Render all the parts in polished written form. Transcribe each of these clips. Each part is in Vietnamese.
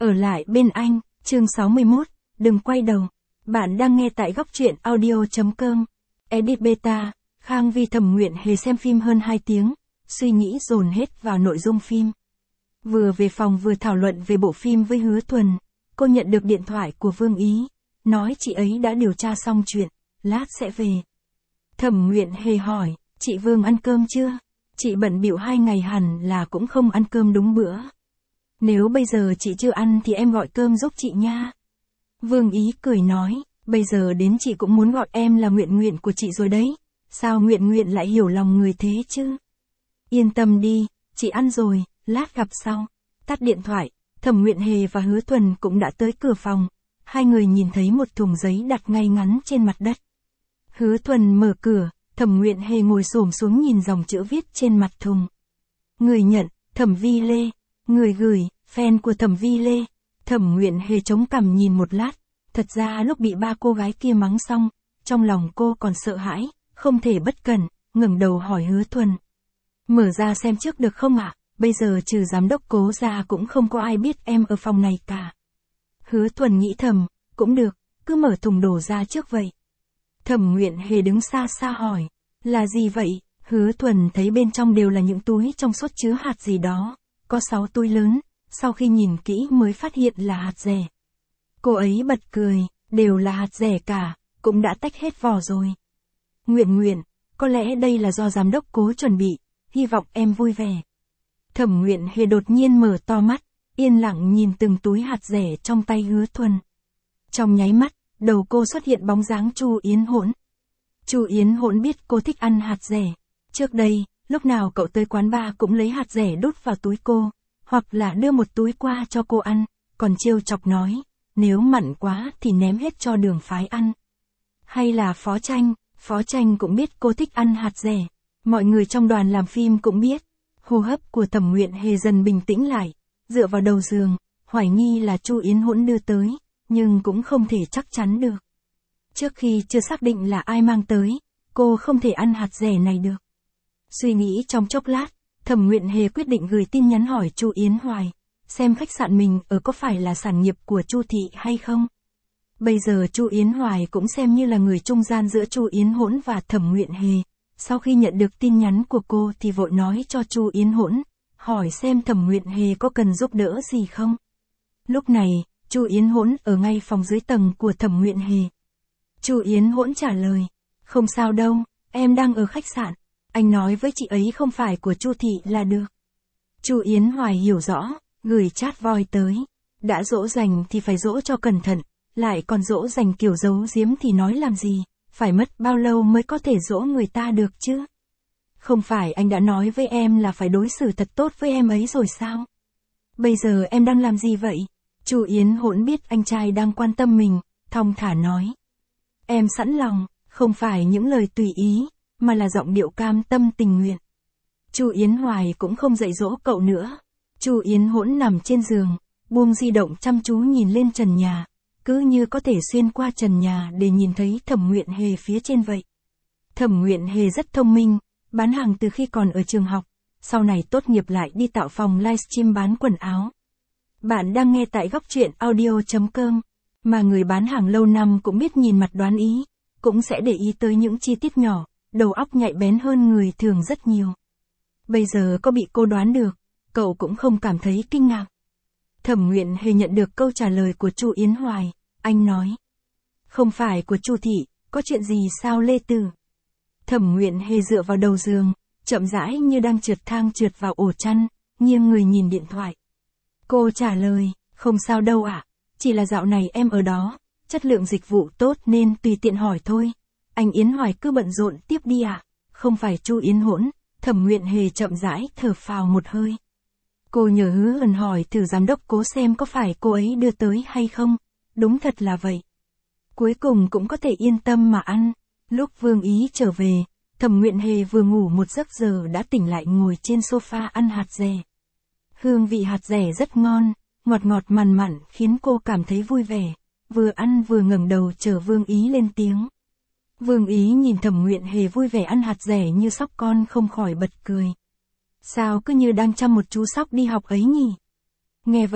Ở lại bên anh, chương 61, đừng quay đầu. Bạn đang nghe tại góc truyện audio.com. Edit Beta, Khang Vi Thẩm Nguyện Hề xem phim hơn 2 tiếng, suy nghĩ dồn hết vào nội dung phim. Vừa về phòng vừa thảo luận về bộ phim với Hứa Thuần, cô nhận được điện thoại của Vương Ý, nói chị ấy đã điều tra xong chuyện, lát sẽ về. Thẩm Nguyện Hề hỏi, chị Vương ăn cơm chưa? Chị bận bịu 2 ngày hẳn là cũng không ăn cơm đúng bữa. Nếu bây giờ chị chưa ăn thì em gọi cơm giúp chị nha. Vương Ý cười nói, bây giờ đến chị cũng muốn gọi em là Nguyện Nguyện của chị rồi đấy. Sao Nguyện Nguyện lại hiểu lòng người thế chứ? Yên tâm đi, chị ăn rồi, lát gặp sau. Tắt điện thoại, Thẩm Nguyện Hề và Hứa Thuần cũng đã tới cửa phòng. Hai người nhìn thấy một thùng giấy đặt ngay ngắn trên mặt đất. Hứa Thuần mở cửa, Thẩm Nguyện Hề ngồi xổm xuống nhìn dòng chữ viết trên mặt thùng. Người nhận, Thẩm Vi Lê. Người gửi, fan của Thẩm Vi Lê. Thẩm Nguyện Hề chống cằm nhìn một lát. Thật ra lúc bị ba cô gái kia mắng xong, trong lòng cô còn sợ hãi, không thể bất cẩn, ngẩng đầu hỏi Hứa Thuần. Mở ra xem trước được không ạ? Bây giờ trừ giám đốc Cố ra cũng không có ai biết em ở phòng này cả. Hứa Thuần nghĩ thầm, cũng được, cứ mở thùng đồ ra trước vậy. Thẩm Nguyện Hề đứng xa xa hỏi, là gì vậy? Hứa Thuần thấy bên trong đều là những túi trong suốt chứa hạt gì đó, có 6 túi lớn, sau khi nhìn kỹ mới phát hiện là hạt dẻ. Cô ấy bật cười, đều là hạt dẻ cả, cũng đã tách hết vỏ rồi. Nguyện Nguyện, có lẽ đây là do giám đốc Cố chuẩn bị, hy vọng em vui vẻ. Thẩm Nguyện Hề đột nhiên mở to mắt, yên lặng nhìn từng túi hạt dẻ trong tay Hứa Thuần. Trong nháy mắt, đầu cô xuất hiện bóng dáng Chu Yến Hỗn. Chu Yến Hỗn biết cô thích ăn hạt dẻ. Trước đây, lúc nào cậu tới quán bar cũng lấy hạt dẻ đút vào túi cô, hoặc là đưa một túi qua cho cô ăn, còn trêu chọc nói, nếu mặn quá thì ném hết cho Đường Phái ăn. Hay là Phó Tranh cũng biết cô thích ăn hạt dẻ. Mọi người trong đoàn làm phim cũng biết. Hô hấp của Thẩm Nguyện Hề dần bình tĩnh lại, dựa vào đầu giường, hoài nghi là Chu Yến Hỗn đưa tới, nhưng cũng không thể chắc chắn được. Trước khi chưa xác định là ai mang tới, cô không thể ăn hạt dẻ này được. Suy nghĩ trong chốc lát, Thẩm Nguyện Hề quyết định gửi tin nhắn hỏi Chu Yến Hoài, xem khách sạn mình ở có phải là sản nghiệp của Chu thị hay không. Bây giờ Chu Yến Hoài cũng xem như là người trung gian giữa Chu Yến Hỗn và Thẩm Nguyện Hề. Sau khi nhận được tin nhắn của cô thì vội nói cho Chu Yến Hỗn, hỏi xem Thẩm Nguyện Hề có cần giúp đỡ gì không. Lúc này, Chu Yến Hỗn ở ngay phòng dưới tầng của Thẩm Nguyện Hề. Chu Yến Hỗn trả lời, không sao đâu, em đang ở khách sạn, anh nói với chị ấy không phải của Chu thị là được. Chu Yến Hoài hiểu rõ, gửi chat voice tới, đã dỗ dành thì phải dỗ cho cẩn thận, lại còn dỗ dành kiểu giấu giếm thì nói làm gì, phải mất bao lâu mới có thể dỗ người ta được chứ? Không phải anh đã nói với em là phải đối xử thật tốt với em ấy rồi sao? Bây giờ em đang làm gì vậy? Chu Yến Hỗn biết anh trai đang quan tâm mình, thong thả nói. Em sẵn lòng, không phải những lời tùy ý, mà là giọng điệu cam tâm tình nguyện. Chu Yến Hoài cũng không dạy dỗ cậu nữa. Chu Yến Hỗn nằm trên giường, buông di động chăm chú nhìn lên trần nhà, cứ như có thể xuyên qua trần nhà để nhìn thấy Thẩm Nguyện Hề phía trên vậy. Thẩm Nguyện Hề rất thông minh, bán hàng từ khi còn ở trường học, sau này tốt nghiệp lại đi tạo phòng livestream bán quần áo. Bạn đang nghe tại góc truyện audio.com, mà người bán hàng lâu năm cũng biết nhìn mặt đoán ý, cũng sẽ để ý tới những chi tiết nhỏ, đầu óc nhạy bén hơn người thường rất nhiều. Bây giờ có bị cô đoán được, cậu cũng không cảm thấy kinh ngạc. Thẩm Nguyện Hề nhận được câu trả lời của Chu Yến Hoài, anh nói. Không phải của Chu thị, có chuyện gì sao Lê Tử? Thẩm Nguyện Hề dựa vào đầu giường, chậm rãi như đang trượt thang trượt vào ổ chăn, nghiêng người nhìn điện thoại. Cô trả lời, không sao đâu ạ, chỉ là dạo này em ở đó, chất lượng dịch vụ tốt nên tùy tiện hỏi thôi. Anh Yến Hoài cứ bận rộn tiếp đi ạ, không phải Chu Yến Hỗn. Thẩm Nguyện Hề chậm rãi thở phào một hơi. Cô nhờ Hứa Ẩn hỏi thử giám đốc Cố xem có phải cô ấy đưa tới hay không. Đúng thật là vậy. Cuối cùng cũng có thể yên tâm mà ăn. Lúc Vương Ý trở về, Thẩm Nguyện Hề vừa ngủ một giấc giờ đã tỉnh lại ngồi trên sofa ăn hạt dẻ. Hương vị hạt dẻ rất ngon, ngọt ngọt mặn mặn khiến cô cảm thấy vui vẻ. Vừa ăn vừa ngẩng đầu chờ Vương Ý lên tiếng. Vương Ý nhìn Thẩm Nguyện Hề vui vẻ ăn hạt dẻ như sóc con không khỏi bật cười. Sao cứ như đang chăm một chú sóc đi học ấy nhỉ? Nghe vậy,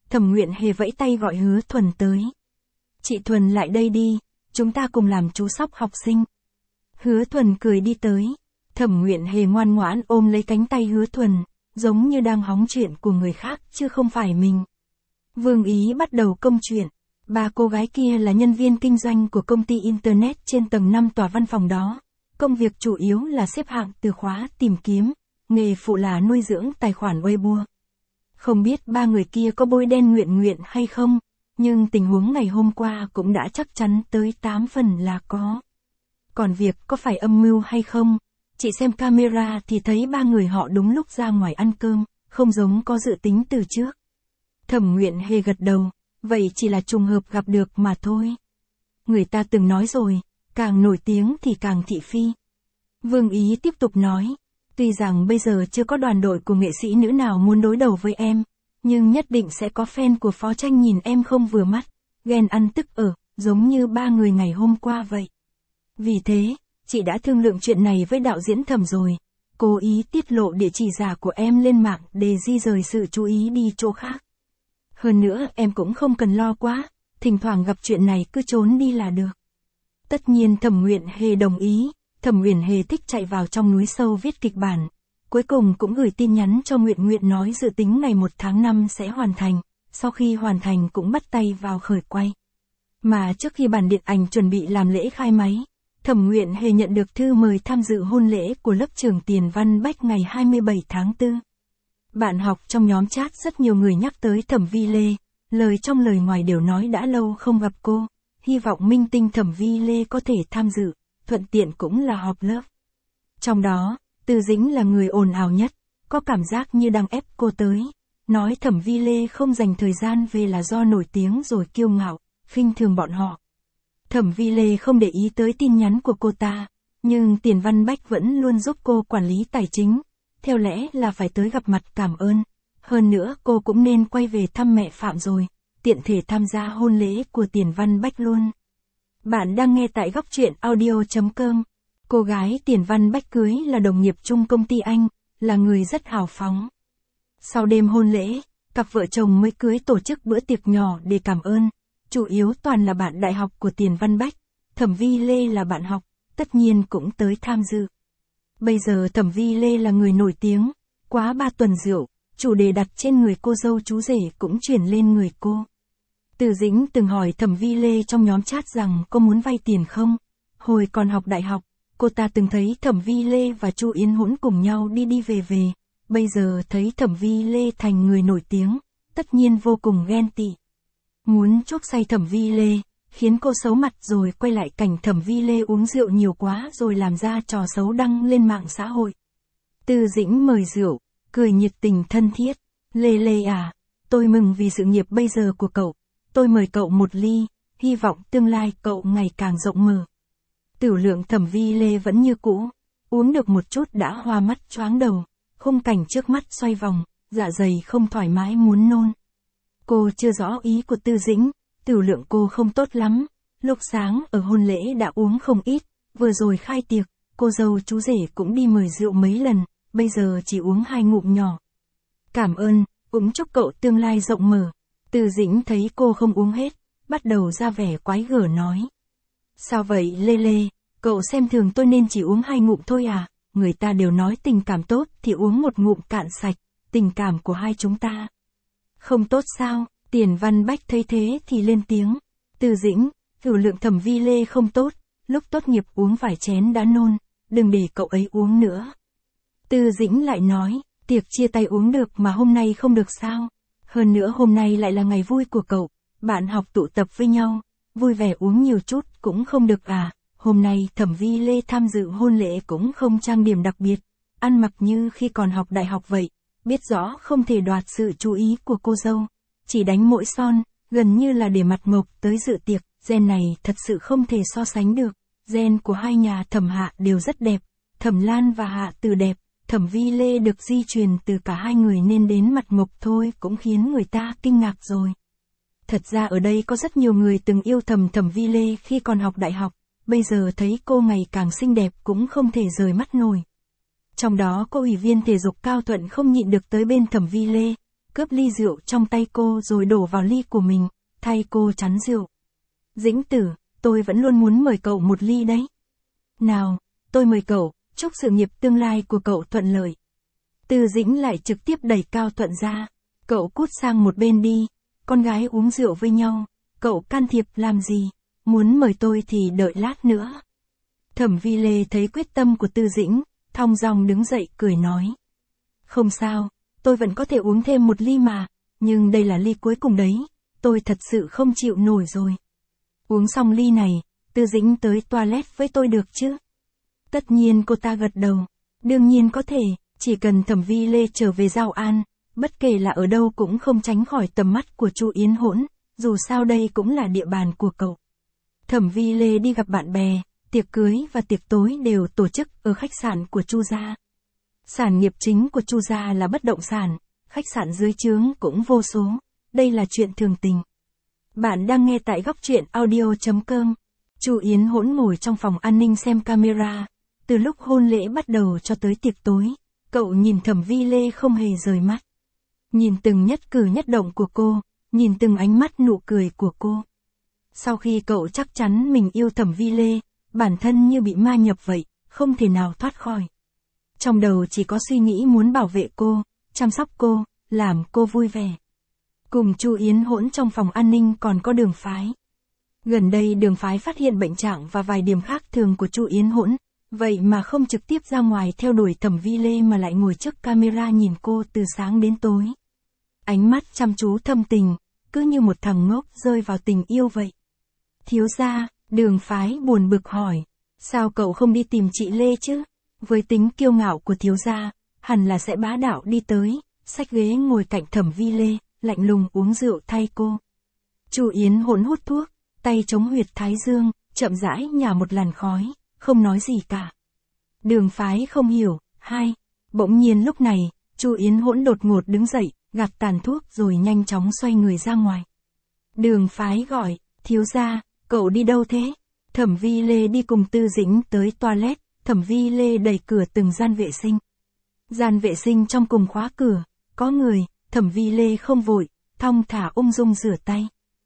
Thẩm Nguyện Hề vẫy tay gọi Hứa Thuần tới. Chị Thuần lại đây đi, chúng ta cùng làm chú sóc học sinh. Hứa Thuần cười đi tới. Thẩm Nguyện Hề ngoan ngoãn ôm lấy cánh tay Hứa Thuần, giống như đang hóng chuyện của người khác chứ không phải mình. Vương Ý bắt đầu công chuyện. Ba cô gái kia là nhân viên kinh doanh của công ty Internet trên tầng 5 tòa văn phòng đó. Công việc chủ yếu là xếp hạng từ khóa tìm kiếm, nghề phụ là nuôi dưỡng tài khoản Weibo. Không biết ba người kia có bôi đen Nguyện hay không, nhưng tình huống ngày hôm qua cũng đã chắc chắn tới 8 phần là có. Còn việc có phải âm mưu hay không, chị xem camera thì thấy ba người họ đúng lúc ra ngoài ăn cơm, không giống có dự tính từ trước. Thẩm Nguyện Hề gật đầu, vậy chỉ là trùng hợp gặp được mà thôi. Người ta từng nói rồi, càng nổi tiếng thì càng thị phi. Vương Ý tiếp tục nói, tuy rằng bây giờ chưa có đoàn đội của nghệ sĩ nữ nào muốn đối đầu với em, nhưng nhất định sẽ có fan của Phó Tranh nhìn em không vừa mắt, ghen ăn tức ở, giống như ba người ngày hôm qua vậy. Vì thế, chị đã thương lượng chuyện này với đạo diễn Thẩm rồi, cố ý tiết lộ địa chỉ giả của em lên mạng để di rời sự chú ý đi chỗ khác. Hơn nữa em cũng không cần lo quá, thỉnh thoảng gặp chuyện này cứ trốn đi là được. Tất nhiên Thẩm Nguyện Hề đồng ý, Thẩm Nguyện Hề thích chạy vào trong núi sâu viết kịch bản. Cuối cùng cũng gửi tin nhắn cho Nguyện nói dự tính ngày 1 tháng 5 sẽ hoàn thành, sau khi hoàn thành cũng bắt tay vào khởi quay. Mà trước khi bản điện ảnh chuẩn bị làm lễ khai máy, Thẩm Nguyện Hề nhận được thư mời tham dự hôn lễ của lớp trưởng Tiền Văn Bách ngày 27 tháng 4. Bạn học trong nhóm chat rất nhiều người nhắc tới Thẩm Vi Lê, lời trong lời ngoài đều nói đã lâu không gặp cô, hy vọng minh tinh Thẩm Vi Lê có thể tham dự, thuận tiện cũng là họp lớp. Trong đó, Từ Dĩnh là người ồn ào nhất, có cảm giác như đang ép cô tới, nói Thẩm Vi Lê không dành thời gian về là do nổi tiếng rồi kiêu ngạo, khinh thường bọn họ. Thẩm Vi Lê không để ý tới tin nhắn của cô ta, nhưng Tiền Văn Bách vẫn luôn giúp cô quản lý tài chính, theo lẽ là phải tới gặp mặt cảm ơn. Hơn nữa cô cũng nên quay về thăm mẹ Phạm rồi, tiện thể tham gia hôn lễ của Tiền Văn Bách luôn. Bạn đang nghe tại góc truyện audio.com. Cô gái Tiền Văn Bách cưới là đồng nghiệp chung công ty anh, là người rất hào phóng. Sau đêm hôn lễ, cặp vợ chồng mới cưới tổ chức bữa tiệc nhỏ để cảm ơn, chủ yếu toàn là bạn đại học của Tiền Văn Bách, Thẩm Vi Lê là bạn học, tất nhiên cũng tới tham dự. Bây giờ Thẩm Vi Lê là người nổi tiếng, quá 3 tuần rượu, chủ đề đặt trên người cô dâu chú rể cũng chuyển lên người cô. Từ Dĩnh từng hỏi Thẩm Vi Lê trong nhóm chat rằng cô muốn vay tiền không? Hồi còn học đại học, cô ta từng thấy Thẩm Vi Lê và Chu Yến Hỗn cùng nhau đi về, bây giờ thấy Thẩm Vi Lê thành người nổi tiếng, tất nhiên vô cùng ghen tị. Muốn chuốc say Thẩm Vi Lê, khiến cô xấu mặt rồi quay lại cảnh Thẩm Vi Lê uống rượu nhiều quá rồi làm ra trò xấu đăng lên mạng xã hội. Từ Dĩnh mời rượu, cười nhiệt tình thân thiết, Lê Lê à, tôi mừng vì sự nghiệp bây giờ của cậu, tôi mời cậu một ly, hy vọng tương lai cậu ngày càng rộng mở. Tiểu lượng Thẩm Vi Lê vẫn như cũ, uống được một chút đã hoa mắt choáng đầu, khung cảnh trước mắt xoay vòng, dạ dày không thoải mái muốn nôn. Cô chưa rõ ý của Tư Dĩnh, tiểu lượng cô không tốt lắm, lúc sáng ở hôn lễ đã uống không ít, vừa rồi khai tiệc, cô dâu chú rể cũng đi mời rượu mấy lần, bây giờ chỉ uống 2 ngụm nhỏ. Cảm ơn, cũng chúc cậu tương lai rộng mở. Tư Dĩnh thấy cô không uống hết, bắt đầu ra vẻ quái gở nói. Sao vậy Lê Lê, cậu xem thường tôi nên chỉ uống 2 ngụm thôi à, người ta đều nói tình cảm tốt thì uống một ngụm cạn sạch, tình cảm của hai chúng ta. Không tốt sao? Tiền Văn Bách thấy thế thì lên tiếng. Từ Dĩnh, tiểu lượng Thẩm Vi Lê không tốt, lúc tốt nghiệp uống vài chén đã nôn, đừng để cậu ấy uống nữa. Từ Dĩnh lại nói, tiệc chia tay uống được mà hôm nay không được sao? Hơn nữa hôm nay lại là ngày vui của cậu, bạn học tụ tập với nhau, vui vẻ uống nhiều chút cũng không được à? Hôm nay Thẩm Vi Lê tham dự hôn lễ cũng không trang điểm đặc biệt, ăn mặc như khi còn học đại học vậy, biết rõ không thể đoạt sự chú ý của cô dâu, chỉ đánh mỗi son, gần như là để mặt mộc tới dự tiệc, gen này thật sự không thể so sánh được, gen của hai nhà Thẩm Hạ đều rất đẹp, Thẩm Lan và Hạ Từ đẹp, Thẩm Vi Lê được di truyền từ cả hai người nên đến mặt mộc thôi cũng khiến người ta kinh ngạc rồi. Thật ra ở đây có rất nhiều người từng yêu Thẩm Vi Lê khi còn học đại học, bây giờ thấy cô ngày càng xinh đẹp cũng không thể rời mắt nổi. Trong đó có ủy viên thể dục Cao Thuận không nhịn được tới bên Thẩm Vi Lê, cướp ly rượu trong tay cô rồi đổ vào ly của mình, thay cô chắn rượu. Dĩnh Tử, tôi vẫn luôn muốn mời cậu một ly đấy. Nào, tôi mời cậu, chúc sự nghiệp tương lai của cậu thuận lợi. Từ Dĩnh lại trực tiếp đẩy Cao Thuận ra. Cậu cút sang một bên đi, con gái uống rượu với nhau, cậu can thiệp làm gì, muốn mời tôi thì đợi lát nữa. Thẩm Vi Lê thấy quyết tâm của Tư Dĩnh, thong dong đứng dậy cười nói. Không sao, tôi vẫn có thể uống thêm một ly mà, nhưng đây là ly cuối cùng đấy, tôi thật sự không chịu nổi rồi. Uống xong ly này, Tư Dĩnh tới toilet với tôi được chứ? Tất nhiên cô ta gật đầu. Đương nhiên có thể, chỉ cần Thẩm Vi Lê trở về Giao An, bất kể là ở đâu cũng không tránh khỏi tầm mắt của Chu Yến Hỗn, dù sao đây cũng là địa bàn của cậu. Thẩm Vi Lê đi gặp bạn bè, tiệc cưới và tiệc tối đều tổ chức ở khách sạn của Chu gia. Sản nghiệp chính của Chu gia là bất động sản, khách sạn dưới trướng cũng vô số, đây là chuyện thường tình. Bạn đang nghe tại góc truyện audio.com. Chu Yến Hỗn ngồi trong phòng an ninh xem camera, từ lúc hôn lễ bắt đầu cho tới tiệc tối, cậu nhìn Thẩm Vi Lê không hề rời mắt. Nhìn từng nhất cử nhất động của cô, nhìn từng ánh mắt nụ cười của cô. Sau khi cậu chắc chắn mình yêu Thẩm Vi Lê, bản thân như bị ma nhập vậy, không thể nào thoát khỏi. Trong đầu chỉ có suy nghĩ muốn bảo vệ cô, chăm sóc cô, làm cô vui vẻ. Cùng Chu Yến Hỗn trong phòng an ninh còn có Đường Phái. Gần đây Đường Phái phát hiện bệnh trạng và vài điểm khác thường của Chu Yến Hỗn, vậy mà không trực tiếp ra ngoài theo đuổi Thẩm Vi Lê mà lại ngồi trước camera nhìn cô từ sáng đến tối. Ánh mắt chăm chú thâm tình, cứ như một thằng ngốc rơi vào tình yêu vậy. Thiếu gia, Đường Phái buồn bực hỏi, sao cậu không đi tìm chị Lê chứ? Với tính kiêu ngạo của thiếu gia, hẳn là sẽ bá đạo đi tới, xách ghế ngồi cạnh Thẩm Vi Lê, lạnh lùng uống rượu thay cô. Chu Yến Hỗn hút thuốc, tay chống huyệt thái dương, chậm rãi nhả một làn khói, không nói gì cả. Đường Phái không hiểu. Bỗng nhiên lúc này, Chu Yến Hỗn đột ngột đứng dậy, gạt tàn thuốc rồi nhanh chóng xoay người ra ngoài. Đường Phái gọi, thiếu gia, cậu đi đâu thế? Thẩm Vi Lê đi cùng Tư Dĩnh tới toilet, Thẩm Vi Lê đẩy cửa từng gian vệ sinh. Gian vệ sinh trong cùng khóa cửa, có người, Thẩm Vi Lê không vội, thong thả ung dung rửa tay.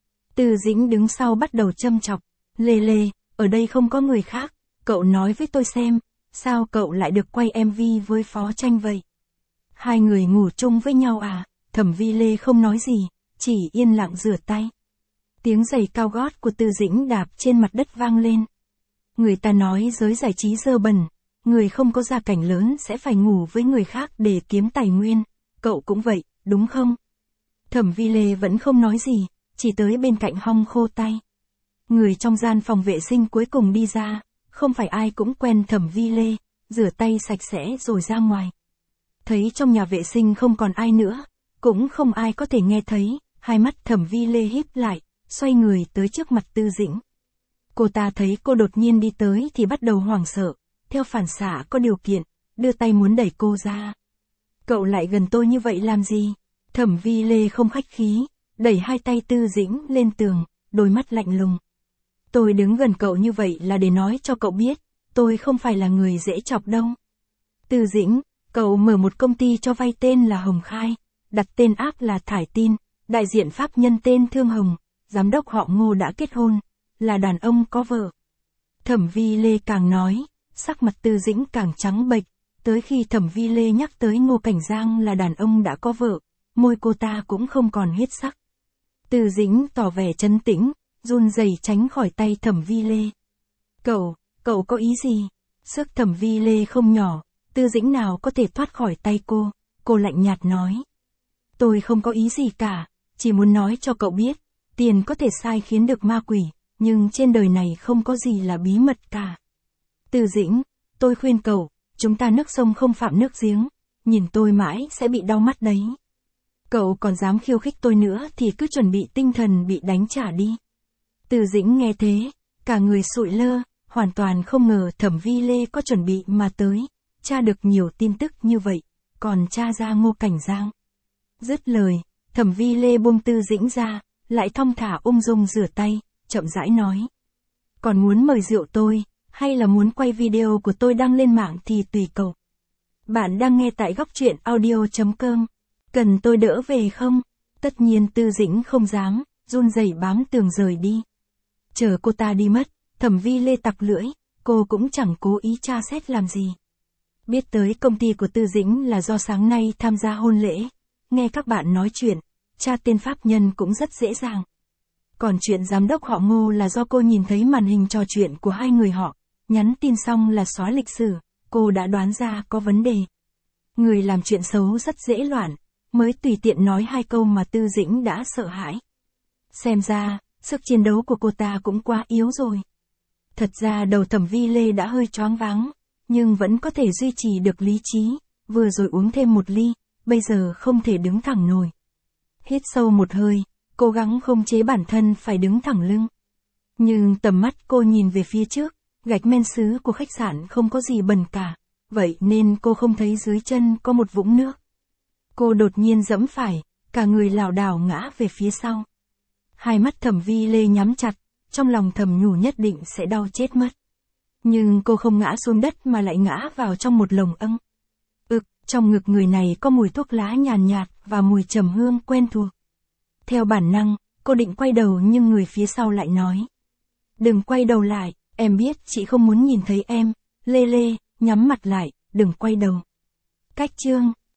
Tư Dĩnh đứng sau bắt đầu châm chọc, Lê, ở đây không có người khác, cậu nói với tôi xem, sao cậu lại được quay MV với Phó Tranh vậy? Hai người ngủ chung với nhau à? Thẩm Vi Lê không nói gì, chỉ yên lặng rửa tay. Tiếng giày cao gót của Tư Dĩnh đạp trên mặt đất vang lên. Người ta nói giới giải trí dơ bẩn, người không có gia cảnh lớn sẽ phải ngủ với người khác để kiếm tài nguyên, cậu cũng vậy, đúng không? Thẩm Vi Lê vẫn không nói gì, chỉ tới bên cạnh hong khô tay. Người trong gian phòng vệ sinh cuối cùng đi ra, không phải ai cũng quen Thẩm Vi Lê, rửa tay sạch sẽ rồi ra ngoài. Thấy trong nhà vệ sinh không còn ai nữa, cũng không ai có thể nghe thấy, hai mắt Thẩm Vi Lê híp lại, xoay người tới trước mặt Tư Dĩnh. Cô ta thấy cô đột nhiên đi tới thì bắt đầu hoảng sợ, theo phản xạ có điều kiện, đưa tay muốn đẩy cô ra. Cậu lại gần tôi như vậy làm gì? Thẩm Vi Lê không khách khí, đẩy hai tay Tư Dĩnh lên tường, đôi mắt lạnh lùng. Tôi đứng gần cậu như vậy là để nói cho cậu biết, tôi không phải là người dễ chọc đâu. Tư Dĩnh, cậu mở một công ty cho vay tên là Hồng Khai, đặt tên áp là Thải Tin, đại diện pháp nhân tên Thương Hồng, giám đốc họ Ngô đã kết hôn, là đàn ông có vợ. Thẩm Vi Lê càng nói, sắc mặt Tư Dĩnh càng trắng bệch, tới khi Thẩm Vi Lê nhắc tới Ngô Cảnh Giang là đàn ông đã có vợ, môi cô ta cũng không còn huyết sắc. Tư Dĩnh tỏ vẻ trấn tĩnh, run rẩy tránh khỏi tay Thẩm Vi Lê. Cậu có ý gì? Sức Thẩm Vi Lê không nhỏ, Tư Dĩnh nào có thể thoát khỏi tay cô lạnh nhạt nói. Tôi không có ý gì cả, chỉ muốn nói cho cậu biết, tiền có thể sai khiến được ma quỷ, nhưng trên đời này không có gì là bí mật cả. Tư Dĩnh, tôi khuyên cậu, chúng ta nước sông không phạm nước giếng, nhìn tôi mãi sẽ bị đau mắt đấy. Cậu còn dám khiêu khích tôi nữa thì cứ chuẩn bị tinh thần bị đánh trả đi. Tư Dĩnh nghe thế, cả người sụi lơ, hoàn toàn không ngờ Thẩm Vi Lê có chuẩn bị mà tới, tra được nhiều tin tức như vậy, còn tra ra Ngô Cảnh Giang. Dứt lời, Thẩm Vi Lê buông Tư Dĩnh ra, lại thong thả ung dung rửa tay, chậm rãi nói. Còn muốn mời rượu tôi, hay là muốn quay video của tôi đăng lên mạng thì tùy cậu. Bạn đang nghe tại góc truyện audio.com. Cần tôi đỡ về không? Tất nhiên Tư Dĩnh không dám, run rẩy bám tường rời đi. Chờ cô ta đi mất, Thẩm Vi Lê tặc lưỡi, cô cũng chẳng cố ý tra xét làm gì. Biết tới công ty của Tư Dĩnh là do sáng nay tham gia hôn lễ, nghe các bạn nói chuyện, tra tên pháp nhân cũng rất dễ dàng. Còn chuyện giám đốc họ Ngô là do cô nhìn thấy màn hình trò chuyện của hai người họ, nhắn tin xong là xóa lịch sử, cô đã đoán ra có vấn đề. Người làm chuyện xấu rất dễ loạn, mới tùy tiện nói hai câu mà Tư Dĩnh đã sợ hãi. Xem ra, sức chiến đấu của cô ta cũng quá yếu rồi. Thật ra đầu Thẩm Vi Lê đã hơi choáng váng, nhưng vẫn có thể duy trì được lý trí, vừa rồi uống thêm một ly, bây giờ không thể đứng thẳng nổi. Hít sâu một hơi, cố gắng không chế bản thân phải đứng thẳng lưng. Nhưng tầm mắt cô nhìn về phía trước, gạch men sứ của khách sạn không có gì bẩn cả, vậy nên cô không thấy dưới chân có một vũng nước. Cô đột nhiên giẫm phải, cả người lảo đảo ngã về phía sau. Hai mắt Thẩm Vi Lê nhắm chặt, trong lòng thầm nhủ nhất định sẽ đau chết mất. Nhưng cô không ngã xuống đất mà lại ngã vào trong một lồng âng. Trong ngực người này có mùi thuốc lá nhàn nhạt và mùi trầm hương quen thuộc. Theo bản năng, cô định quay đầu nhưng người phía sau lại nói. Đừng quay đầu lại, em biết chị không muốn nhìn thấy em, Lê Lê, nhắm mặt lại, đừng quay đầu. Cách chương